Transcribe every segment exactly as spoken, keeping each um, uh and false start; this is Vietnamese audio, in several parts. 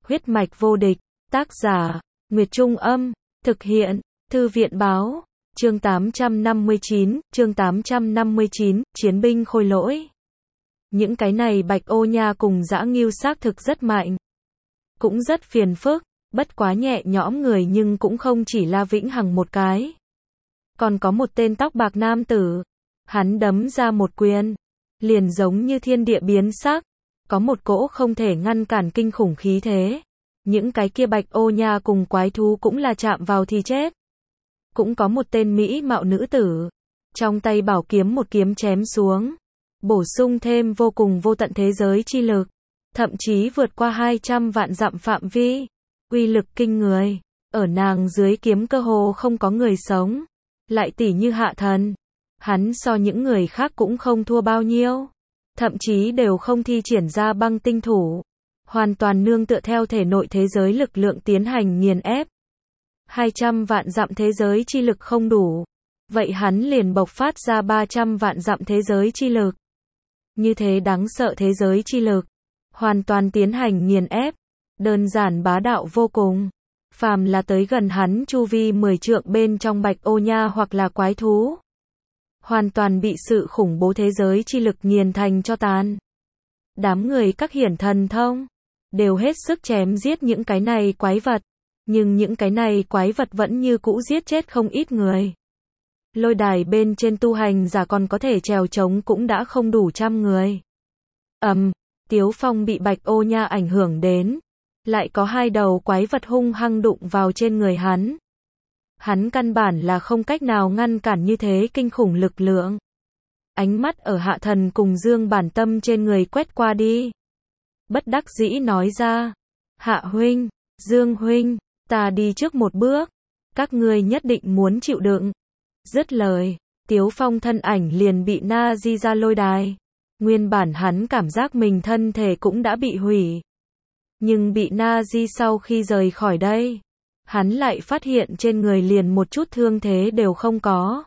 Huyết mạch vô địch, tác giả, Nguyệt Trung Âm, thực hiện, Thư viện Báo, chương tám trăm năm mươi chín, chương tám trăm năm mươi chín, chiến binh khôi lỗi. Những cái này bạch ô nha cùng dã ngưu xác thực rất mạnh. Cũng rất phiền phức, bất quá nhẹ nhõm người nhưng cũng không chỉ La Vĩnh Hằng một cái. Còn có một tên tóc bạc nam tử, hắn đấm ra một quyền, liền giống như thiên địa biến sắc, có một cỗ không thể ngăn cản kinh khủng khí thế. Những cái kia bạch ô nha cùng quái thú cũng là chạm vào thì chết. Cũng có một tên mỹ mạo nữ tử, trong tay bảo kiếm một kiếm chém xuống, bổ sung thêm vô cùng vô tận thế giới chi lực, thậm chí vượt qua hai trăm vạn dặm phạm vi, uy lực kinh người. Ở nàng dưới kiếm cơ hồ không có người sống, lại tỉ như Hạ Thần, hắn so những người khác cũng không thua bao nhiêu, thậm chí đều không thi triển ra băng tinh thủ, hoàn toàn nương tựa theo thể nội thế giới lực lượng tiến hành nghiền ép. hai trăm vạn dặm thế giới chi lực không đủ, vậy hắn liền bộc phát ra ba trăm vạn dặm thế giới chi lực. Như thế đáng sợ thế giới chi lực, hoàn toàn tiến hành nghiền ép, đơn giản bá đạo vô cùng. Phàm là tới gần hắn chu vi mười trượng bên trong bạch ô nha hoặc là quái thú, hoàn toàn bị sự khủng bố thế giới chi lực nghiền thành cho tàn. Đám người các hiển thần thông đều hết sức chém giết những cái này quái vật, nhưng những cái này quái vật vẫn như cũ giết chết không ít người. Lôi đài bên trên tu hành giả còn có thể trèo trống cũng đã không đủ trăm người. Ầm, um, Tiếu Phong bị bạch ô nha ảnh hưởng đến, lại có hai đầu quái vật hung hăng đụng vào trên người hắn. Hắn căn bản là không cách nào ngăn cản như thế kinh khủng lực lượng. Ánh mắt ở Hạ Thần cùng Dương Bản Tâm trên người quét qua đi, bất đắc dĩ nói ra, Hạ huynh, Dương huynh, ta đi trước một bước, các ngươi nhất định muốn chịu đựng. Dứt lời, Tiếu Phong thân ảnh liền bị na di ra lôi đài. Nguyên bản hắn cảm giác mình thân thể cũng đã bị hủy, nhưng bị na di sau khi rời khỏi đây, hắn lại phát hiện trên người liền một chút thương thế đều không có,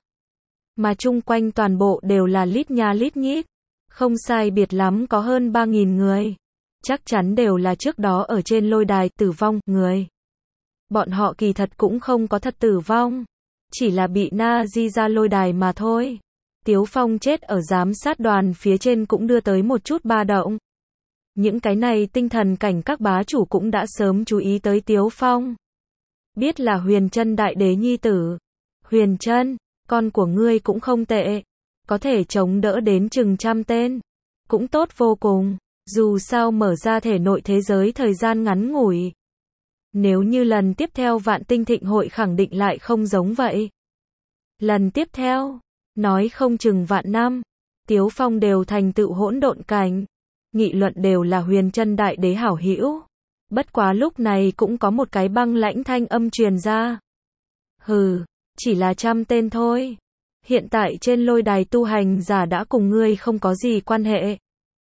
mà chung quanh toàn bộ đều là lít nha lít nhít, không sai biệt lắm có hơn ba nghìn người, chắc chắn đều là trước đó ở trên lôi đài tử vong người. Bọn họ kỳ thật cũng không có thật tử vong, chỉ là bị na di ra lôi đài mà thôi. Tiếu Phong chết ở giám sát đoàn phía trên cũng đưa tới một chút ba động. Những cái này tinh thần cảnh các bá chủ cũng đã sớm chú ý tới Tiếu Phong. Biết là Huyền Chân đại đế nhi tử. Huyền Chân, con của ngươi cũng không tệ, có thể chống đỡ đến chừng trăm tên, cũng tốt vô cùng, dù sao mở ra thể nội thế giới thời gian ngắn ngủi. Nếu như lần tiếp theo Vạn Tinh Thịnh hội khẳng định lại không giống vậy. Lần tiếp theo, nói không chừng vạn năm, Tiếu Phong đều thành tựu hỗn độn cảnh. Nghị luận đều là Huyền Chân đại đế hảo hữu. Bất quá lúc này cũng có một cái băng lãnh thanh âm truyền ra. Hừ, chỉ là trăm tên thôi. Hiện tại trên lôi đài tu hành giả đã cùng ngươi không có gì quan hệ.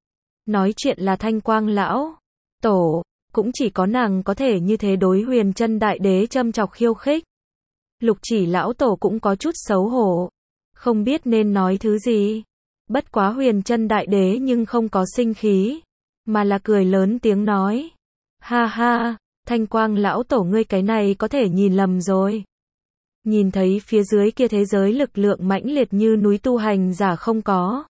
Nói chuyện là Thanh Quang lão tổ, cũng chỉ có nàng có thể như thế đối Huyền Chân đại đế châm chọc khiêu khích. Lục Chỉ lão tổ cũng có chút xấu hổ, không biết nên nói thứ gì. Bất quá Huyền Chân đại đế nhưng không có sinh khí, mà là cười lớn tiếng nói. Ha ha, Thanh Quang lão tổ ngươi cái này có thể nhìn lầm rồi. Nhìn thấy phía dưới kia thế giới lực lượng mãnh liệt như núi tu hành giả không có.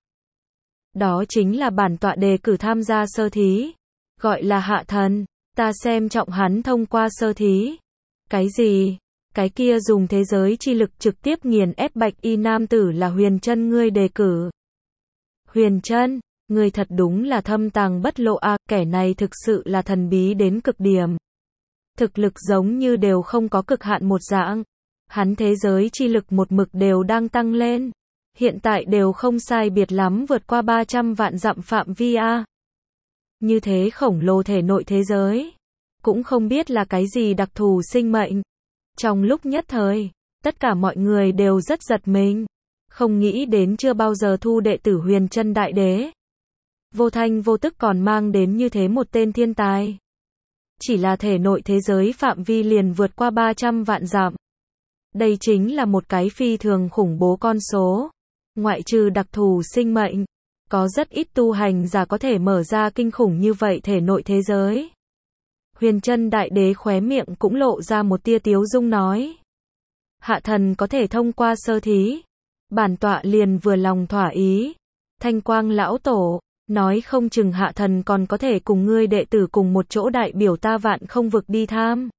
Đó chính là bản tọa đề cử tham gia sơ thí. Gọi là Hạ Thần, ta xem trọng hắn thông qua sơ thí. Cái gì? Cái kia dùng thế giới chi lực trực tiếp nghiền ép bạch y nam tử là Huyền Chân ngươi đề cử. Huyền Chân, ngươi thật đúng là thâm tàng bất lộ a, à, kẻ này thực sự là thần bí đến cực điểm. Thực lực giống như đều không có cực hạn một dạng. Hắn thế giới chi lực một mực đều đang tăng lên. Hiện tại đều không sai biệt lắm vượt qua ba trăm vạn dặm phạm vi a. À. Như thế khổng lồ thể nội thế giới, cũng không biết là cái gì đặc thù sinh mệnh. Trong lúc nhất thời, tất cả mọi người đều rất giật mình, không nghĩ đến chưa bao giờ thu đệ tử Huyền Chân đại đế. Vô thanh vô tức còn mang đến như thế một tên thiên tài. Chỉ là thể nội thế giới phạm vi liền vượt qua ba trăm vạn dặm. Đây chính là một cái phi thường khủng bố con số. Ngoại trừ đặc thù sinh mệnh, có rất ít tu hành giả có thể mở ra kinh khủng như vậy thể nội thế giới. Huyền Chân Đại Đế khóe miệng cũng lộ ra một tia tiếu dung nói. Hạ thần có thể thông qua sơ thí. Bản tọa liền vừa lòng thỏa ý. Thanh Quang lão tổ, nói không chừng hạ thần còn có thể cùng ngươi đệ tử cùng một chỗ đại biểu ta Vạn Không vực đi tham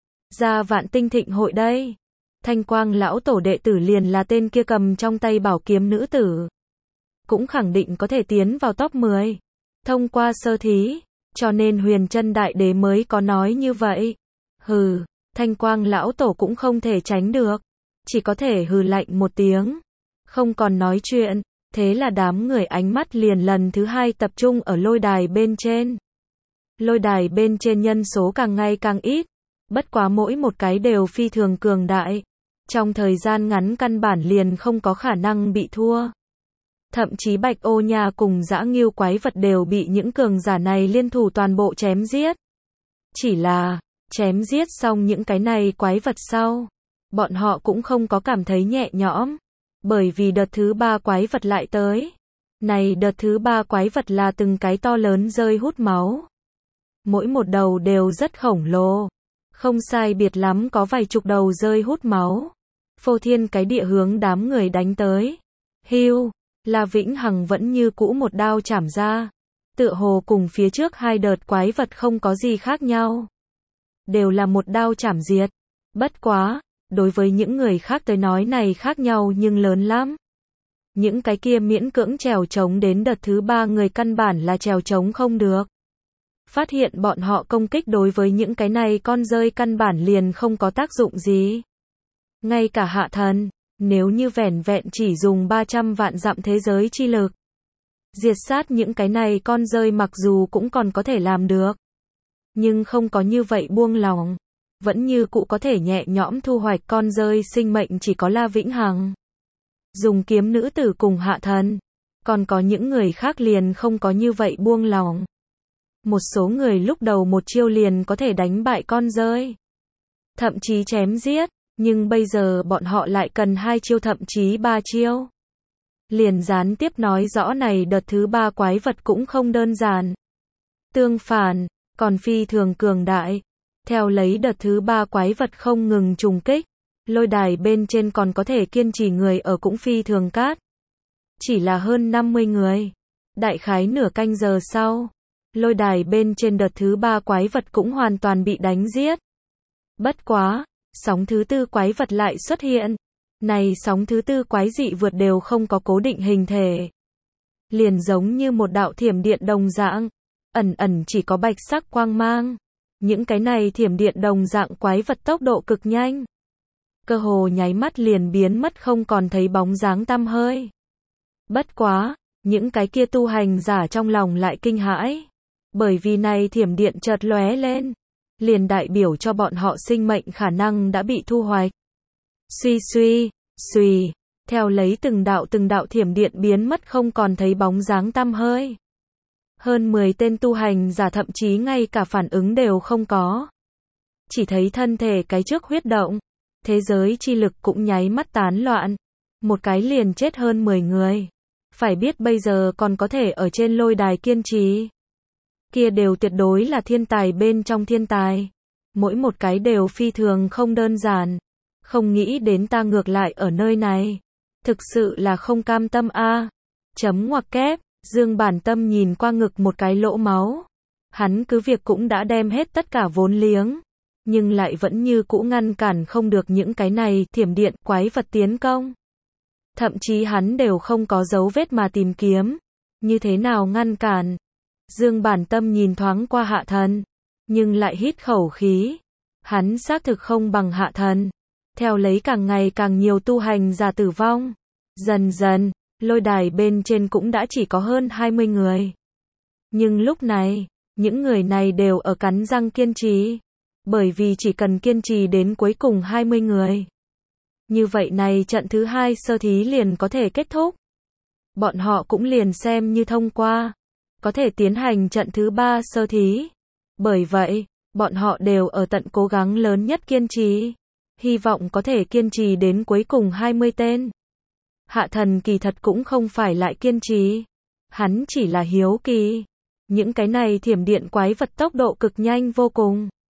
ra Vạn Tinh Thịnh hội đây. Thanh Quang lão tổ đệ tử liền là tên kia cầm trong tay bảo kiếm nữ tử. Cũng khẳng định có thể tiến vào top mười. Thông qua sơ thí, cho nên Huyền Chân Đại Đế mới có nói như vậy. Hừ, Thanh Quang lão tổ cũng không thể tránh được. Chỉ có thể hừ lạnh một tiếng. Không còn nói chuyện. Thế là đám người ánh mắt liền lần thứ hai tập trung ở lôi đài bên trên. Lôi đài bên trên nhân số càng ngày càng ít. Bất quá mỗi một cái đều phi thường cường đại. Trong thời gian ngắn căn bản liền không có khả năng bị thua. Thậm chí Bạch Ô Nha cùng dã ngưu quái vật đều bị những cường giả này liên thủ toàn bộ chém giết. Chỉ là, chém giết xong những cái này quái vật sau, bọn họ cũng không có cảm thấy nhẹ nhõm. Bởi vì đợt thứ ba quái vật lại tới. Này đợt thứ ba quái vật là từng cái to lớn rơi hút máu. Mỗi một đầu đều rất khổng lồ. Không sai biệt lắm có vài chục đầu rơi hút máu. Phô thiên cái địa hướng đám người đánh tới. Hưu, La Vĩnh Hằng vẫn như cũ một đao chảm ra. Tựa hồ cùng phía trước hai đợt quái vật không có gì khác nhau. Đều là một đao chảm diệt. Bất quá, đối với những người khác tới nói này khác nhau nhưng lớn lắm. Những cái kia miễn cưỡng trèo trống đến đợt thứ ba người căn bản là trèo trống không được. Phát hiện bọn họ công kích đối với những cái này con rơi căn bản liền không có tác dụng gì. Ngay cả hạ thần, nếu như vẻn vẹn chỉ dùng ba trăm vạn dặm thế giới chi lực. Diệt sát những cái này con rơi mặc dù cũng còn có thể làm được. Nhưng không có như vậy buông lòng. Vẫn như cũ có thể nhẹ nhõm thu hoạch con rơi sinh mệnh chỉ có La Vĩnh Hằng. Dùng kiếm nữ tử cùng hạ thần. Còn có những người khác liền không có như vậy buông lòng. Một số người lúc đầu một chiêu liền có thể đánh bại con rơi. Thậm chí chém giết. Nhưng bây giờ bọn họ lại cần hai chiêu thậm chí ba chiêu. Liền gián tiếp nói rõ này đợt thứ ba quái vật cũng không đơn giản. Tương phản, còn phi thường cường đại. Theo lấy đợt thứ ba quái vật không ngừng trùng kích. Lôi đài bên trên còn có thể kiên trì người ở cũng phi thường cát. Chỉ là hơn năm mươi người. Đại khái nửa canh giờ sau. Lôi đài bên trên đợt thứ ba quái vật cũng hoàn toàn bị đánh giết. Bất quá, sóng thứ tư quái vật lại xuất hiện. Này sóng thứ tư quái dị vượt đều không có cố định hình thể. Liền giống như một đạo thiểm điện đồng dạng. Ẩn ẩn chỉ có bạch sắc quang mang. Những cái này thiểm điện đồng dạng quái vật tốc độ cực nhanh. Cơ hồ nháy mắt liền biến mất không còn thấy bóng dáng tăm hơi. Bất quá, những cái kia tu hành giả trong lòng lại kinh hãi. Bởi vì này thiểm điện chợt lóe lên. Liền đại biểu cho bọn họ sinh mệnh khả năng đã bị thu hoạch. Suy suy, suy, theo lấy từng đạo từng đạo thiểm điện biến mất không còn thấy bóng dáng tăm hơi. Hơn mười tên tu hành giả thậm chí ngay cả phản ứng đều không có. Chỉ thấy thân thể cái trước huyết động. Thế giới chi lực cũng nháy mắt tán loạn. Một cái liền chết hơn mười người. Phải biết bây giờ còn có thể ở trên lôi đài kiên trì. Kia đều tuyệt đối là thiên tài bên trong thiên tài. Mỗi một cái đều phi thường không đơn giản. Không nghĩ đến ta ngược lại ở nơi này. Thực sự là không cam tâm a. Chấm ngoặc kép, Dương Bản Tâm nhìn qua ngực một cái lỗ máu. Hắn cứ việc cũng đã đem hết tất cả vốn liếng. Nhưng lại vẫn như cũ ngăn cản không được những cái này thiểm điện quái vật tiến công. Thậm chí hắn đều không có dấu vết mà tìm kiếm. Như thế nào ngăn cản? Dương Bản Tâm nhìn thoáng qua hạ thần. Nhưng lại hít khẩu khí. Hắn xác thực không bằng hạ thần. Theo lấy càng ngày càng nhiều tu hành giả tử vong. Dần dần, lôi đài bên trên cũng đã chỉ có hơn hai mươi người. Nhưng lúc này, những người này đều ở cắn răng kiên trì. Bởi vì chỉ cần kiên trì đến cuối cùng hai mươi người. Như vậy này trận thứ hai sơ thí liền có thể kết thúc. Bọn họ cũng liền xem như thông qua. Có thể tiến hành trận thứ ba sơ thí. Bởi vậy, bọn họ đều ở tận cố gắng lớn nhất kiên trì. Hy vọng có thể kiên trì đến cuối cùng hai mươi tên. Hạ thần kỳ thật cũng không phải lại kiên trì. Hắn chỉ là hiếu kỳ. Những cái này thiểm điện quái vật tốc độ cực nhanh vô cùng.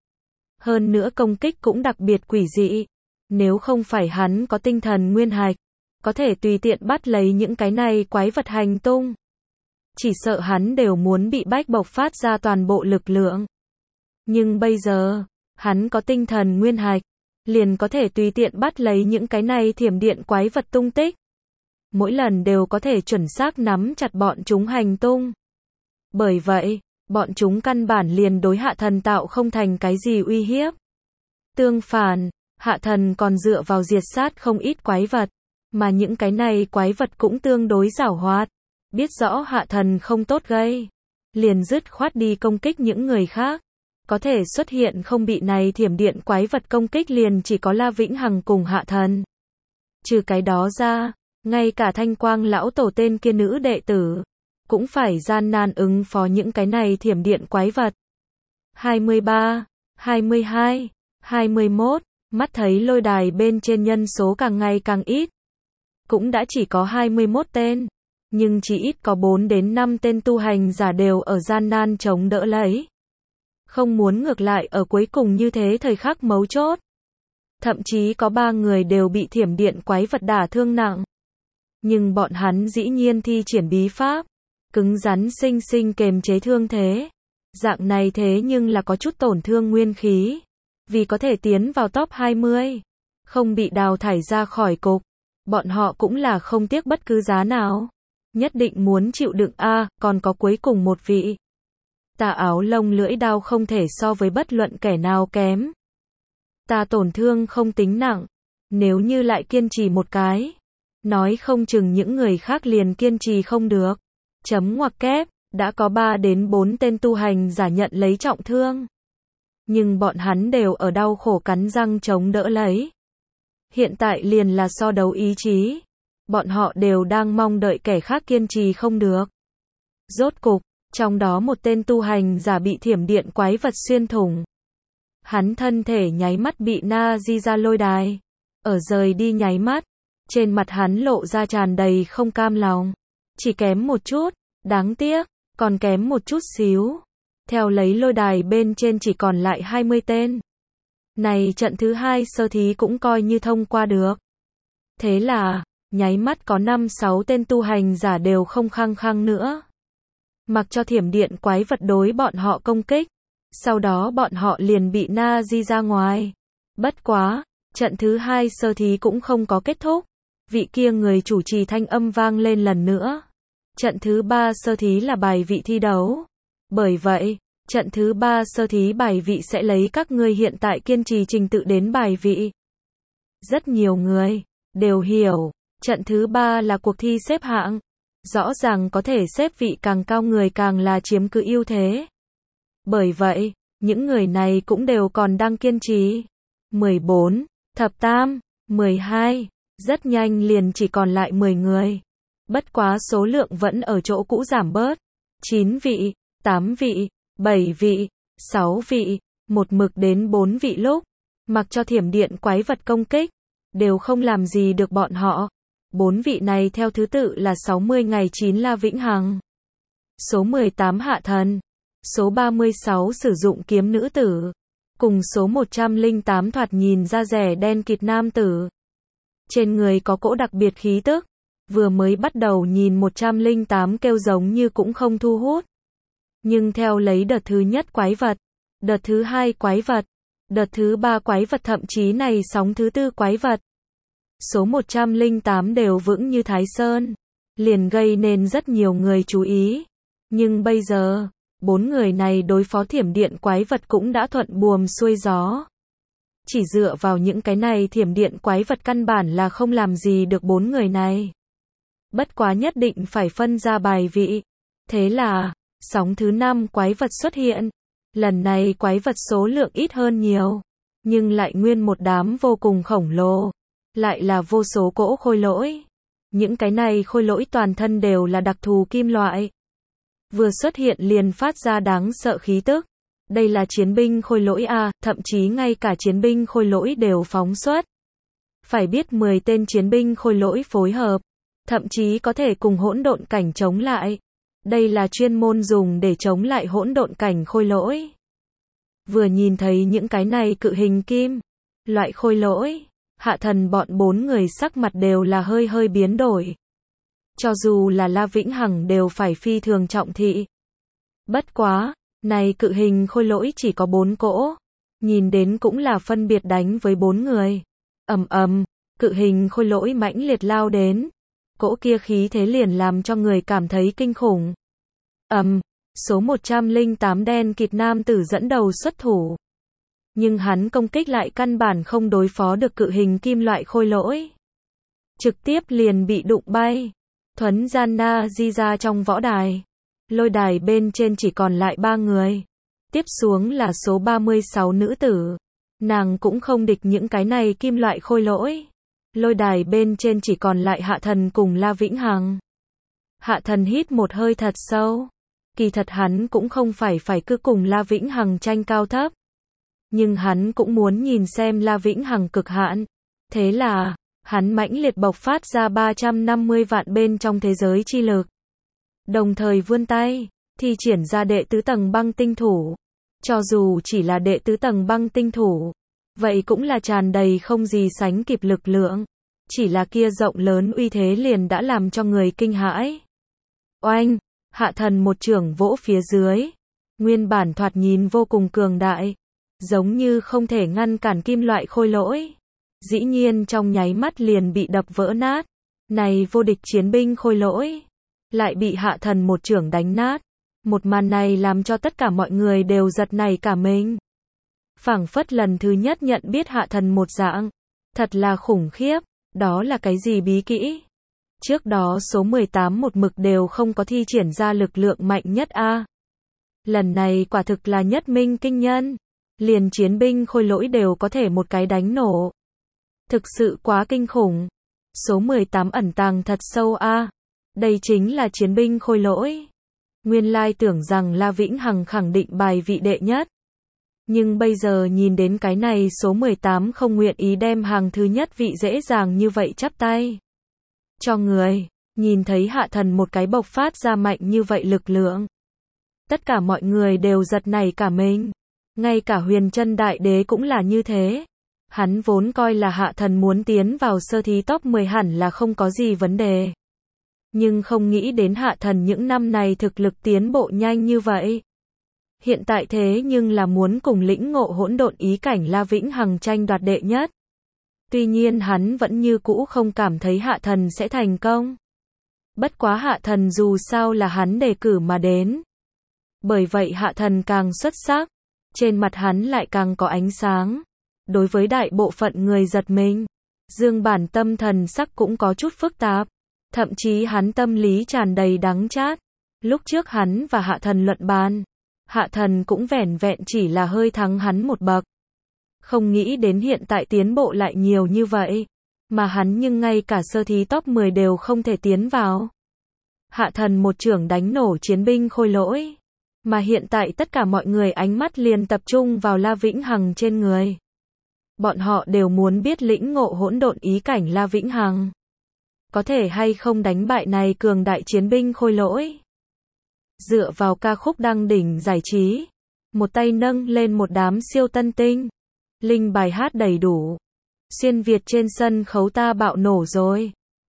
Hơn nữa công kích cũng đặc biệt quỷ dị. Nếu không phải hắn có tinh thần nguyên hạch, có thể tùy tiện bắt lấy những cái này quái vật hành tung. Chỉ sợ hắn đều muốn bị bách bộc phát ra toàn bộ lực lượng. Nhưng bây giờ, hắn có tinh thần nguyên hạch, liền có thể tùy tiện bắt lấy những cái này thiểm điện quái vật tung tích. Mỗi lần đều có thể chuẩn xác nắm chặt bọn chúng hành tung. Bởi vậy, bọn chúng căn bản liền đối hạ thần tạo không thành cái gì uy hiếp. Tương phản, hạ thần còn dựa vào diệt sát không ít quái vật, mà những cái này quái vật cũng tương đối giảo hoạt. Biết rõ hạ thần không tốt gây, liền dứt khoát đi công kích những người khác. Có thể xuất hiện không bị này thiểm điện quái vật công kích liền chỉ có La Vĩnh Hằng cùng hạ thần. Trừ cái đó ra, ngay cả Thanh Quang lão tổ tên kia nữ đệ tử, cũng phải gian nan ứng phó những cái này thiểm điện quái vật. hai mươi ba, hai mươi hai, hai mươi mốt, mắt thấy lôi đài bên trên nhân số càng ngày càng ít. Cũng đã chỉ có hai mươi mốt tên, nhưng chỉ ít có bốn đến năm tên tu hành giả đều ở gian nan chống đỡ lấy. Không muốn ngược lại ở cuối cùng như thế thời khắc mấu chốt. Thậm chí có ba người đều bị thiểm điện quái vật đả thương nặng. Nhưng bọn hắn dĩ nhiên thi triển bí pháp, cứng rắn sinh sinh kềm chế thương thế. Dạng này thế nhưng là có chút tổn thương nguyên khí. Vì có thể tiến vào top hai mươi, không bị đào thải ra khỏi cục, bọn họ cũng là không tiếc bất cứ giá nào. Nhất định muốn chịu đựng a, à, còn có cuối cùng một vị. Tà áo lông lưỡi đao không thể so với bất luận kẻ nào kém. Ta tổn thương không tính nặng, nếu như lại kiên trì một cái, nói không chừng những người khác liền kiên trì không được. Chấm ngoặc kép, đã có ba đến bốn tên tu hành giả nhận lấy trọng thương. Nhưng bọn hắn đều ở đau khổ cắn răng chống đỡ lấy. Hiện tại liền là so đấu ý chí. Bọn họ đều đang mong đợi kẻ khác kiên trì không được. Rốt cục, trong đó một tên tu hành giả bị thiểm điện quái vật xuyên thủng. Hắn thân thể nháy mắt bị na di ra lôi đài. Ở rời đi nháy mắt, trên mặt hắn lộ ra tràn đầy không cam lòng. Chỉ kém một chút, đáng tiếc, còn kém một chút xíu. Theo lấy lôi đài bên trên chỉ còn lại hai mươi tên. Này trận thứ hai sơ thí cũng coi như thông qua được. Thế là, nháy mắt có năm sáu tên tu hành giả đều không khăng khăng nữa. Mặc cho thiểm điện quái vật đối bọn họ công kích. Sau đó bọn họ liền bị na di ra ngoài. Bất quá, trận thứ hai sơ thí cũng không có kết thúc. Vị kia người chủ trì thanh âm vang lên lần nữa. Trận thứ ba sơ thí là bài vị thi đấu. Bởi vậy, trận thứ ba sơ thí bài vị sẽ lấy các ngươi hiện tại kiên trì trình tự đến bài vị. Rất nhiều người đều hiểu, trận thứ ba là cuộc thi xếp hạng. Rõ ràng có thể xếp vị càng cao người càng là chiếm cứ ưu thế. Bởi vậy, những người này cũng đều còn đang kiên trì. mười bốn, thập tam, mười hai, rất nhanh liền chỉ còn lại mười người. Bất quá số lượng vẫn ở chỗ cũ giảm bớt. chín vị, tám vị, bảy vị, sáu vị, một mực đến bốn vị lúc. Mặc cho thiểm điện quái vật công kích, đều không làm gì được bọn họ. Bốn vị này theo thứ tự là sáu mươi ngày chín La Vĩnh Hằng, số mười tám Hạ Thần, số ba mươi sáu sử dụng kiếm nữ tử, cùng số một trăm lẻ tám thoạt nhìn da rẻ đen kịt nam tử. Trên người có cỗ đặc biệt khí tức, vừa mới bắt đầu nhìn một trăm lẻ tám kêu giống như cũng không thu hút. Nhưng theo lấy đợt thứ nhất quái vật, đợt thứ hai quái vật, đợt thứ ba quái vật thậm chí này sóng thứ tư quái vật. Số một trăm lẻ tám đều vững như Thái Sơn, liền gây nên rất nhiều người chú ý. Nhưng bây giờ, bốn người này đối phó thiểm điện quái vật cũng đã thuận buồm xuôi gió. Chỉ dựa vào những cái này thiểm điện quái vật căn bản là không làm gì được bốn người này. Bất quá nhất định phải phân ra bài vị. Thế là, sóng thứ năm quái vật xuất hiện. Lần này quái vật số lượng ít hơn nhiều, nhưng lại nguyên một đám vô cùng khổng lồ. Lại là vô số cỗ khôi lỗi. Những cái này khôi lỗi toàn thân đều là đặc thù kim loại. Vừa xuất hiện liền phát ra đáng sợ khí tức. Đây là chiến binh khôi lỗi a, thậm chí ngay cả chiến binh khôi lỗi đều phóng xuất. Phải biết mười tên chiến binh khôi lỗi phối hợp, thậm chí có thể cùng hỗn độn cảnh chống lại. Đây là chuyên môn dùng để chống lại hỗn độn cảnh khôi lỗi. Vừa nhìn thấy những cái này cự hình kim, loại khôi lỗi, Hạ Thần bọn bốn người sắc mặt đều là hơi hơi biến đổi. Cho dù là La Vĩnh Hằng đều phải phi thường trọng thị. Bất quá, này cự hình khôi lỗi chỉ có bốn cỗ, nhìn đến cũng là phân biệt đánh với bốn người. Ầm ầm, cự hình khôi lỗi mãnh liệt lao đến, cỗ kia khí thế liền làm cho người cảm thấy kinh khủng. Ầm, số một trăm lẻ tám đen kịt nam tử dẫn đầu xuất thủ. Nhưng hắn công kích lại căn bản không đối phó được cự hình kim loại khôi lỗi. Trực tiếp liền bị đụng bay, thuấn gian na di ra trong võ đài. Lôi đài bên trên chỉ còn lại ba người. Tiếp xuống là số ba mươi sáu nữ tử. Nàng cũng không địch những cái này kim loại khôi lỗi. Lôi đài bên trên chỉ còn lại Hạ Thần cùng La Vĩnh Hằng. Hạ Thần hít một hơi thật sâu. Kỳ thật hắn cũng không phải phải cứ cùng La Vĩnh Hằng tranh cao thấp. Nhưng hắn cũng muốn nhìn xem La Vĩnh Hằng cực hạn. Thế là, hắn mãnh liệt bộc phát ra ba trăm năm mươi vạn bên trong thế giới chi lực. Đồng thời vươn tay, thi triển ra đệ tứ tầng băng tinh thủ. Cho dù chỉ là đệ tứ tầng băng tinh thủ, vậy cũng là tràn đầy không gì sánh kịp lực lượng. Chỉ là kia rộng lớn uy thế liền đã làm cho người kinh hãi. Oanh, Hạ Thần một chưởng vỗ phía dưới. Nguyên bản thoạt nhìn vô cùng cường đại, giống như không thể ngăn cản kim loại khôi lỗi. Dĩ nhiên trong nháy mắt liền bị đập vỡ nát. Này vô địch chiến binh khôi lỗi, lại bị Hạ Thần một chưởng đánh nát. Một màn này làm cho tất cả mọi người đều giật nảy cả mình. Phảng phất lần thứ nhất nhận biết Hạ Thần một dạng. Thật là khủng khiếp, đó là cái gì bí kỹ? Trước đó số mười tám một mực đều không có thi triển ra lực lượng mạnh nhất a. Lần này quả thực là nhất minh kinh nhân. Liền chiến binh khôi lỗi đều có thể một cái đánh nổ. Thực sự quá kinh khủng. Số mười tám ẩn tàng thật sâu a. Đây chính là chiến binh khôi lỗi. Nguyên lai tưởng rằng La Vĩnh Hằng khẳng định bài vị đệ nhất. Nhưng bây giờ nhìn đến cái này số mười tám không nguyện ý đem hàng thứ nhất vị dễ dàng như vậy chắp tay cho người. Nhìn thấy Hạ Thần một cái bộc phát ra mạnh như vậy lực lượng. Tất cả mọi người đều giật nảy cả mình. Ngay cả Huyền Trân Đại Đế cũng là như thế. Hắn vốn coi là Hạ Thần muốn tiến vào sơ thí top mười hẳn là không có gì vấn đề. Nhưng không nghĩ đến Hạ Thần những năm này thực lực tiến bộ nhanh như vậy. Hiện tại thế nhưng là muốn cùng lĩnh ngộ hỗn độn ý cảnh La Vĩnh Hằng tranh đoạt đệ nhất. Tuy nhiên hắn vẫn như cũ không cảm thấy Hạ Thần sẽ thành công. Bất quá Hạ Thần dù sao là hắn đề cử mà đến. Bởi vậy Hạ Thần càng xuất sắc. Trên mặt hắn lại càng có ánh sáng. Đối với đại bộ phận người giật mình, Dương Bản tâm thần sắc cũng có chút phức tạp. Thậm chí hắn tâm lý tràn đầy đắng chát. Lúc trước hắn và Hạ Thần luận bàn, Hạ Thần cũng vẻn vẹn chỉ là hơi thắng hắn một bậc. Không nghĩ đến hiện tại tiến bộ lại nhiều như vậy. Mà hắn nhưng ngay cả sơ thí top mười đều không thể tiến vào. Hạ Thần một chưởng đánh nổ chiến binh khôi lỗi. Mà hiện tại tất cả mọi người ánh mắt liền tập trung vào La Vĩnh Hằng trên người. Bọn họ đều muốn biết lĩnh ngộ hỗn độn ý cảnh La Vĩnh Hằng có thể hay không đánh bại này cường đại chiến binh khôi lỗi. Dựa vào ca khúc đăng đỉnh giải trí, một tay nâng lên một đám siêu tân tinh, linh bài hát đầy đủ. Xuyên Việt trên sân khấu ta bạo nổ rồi.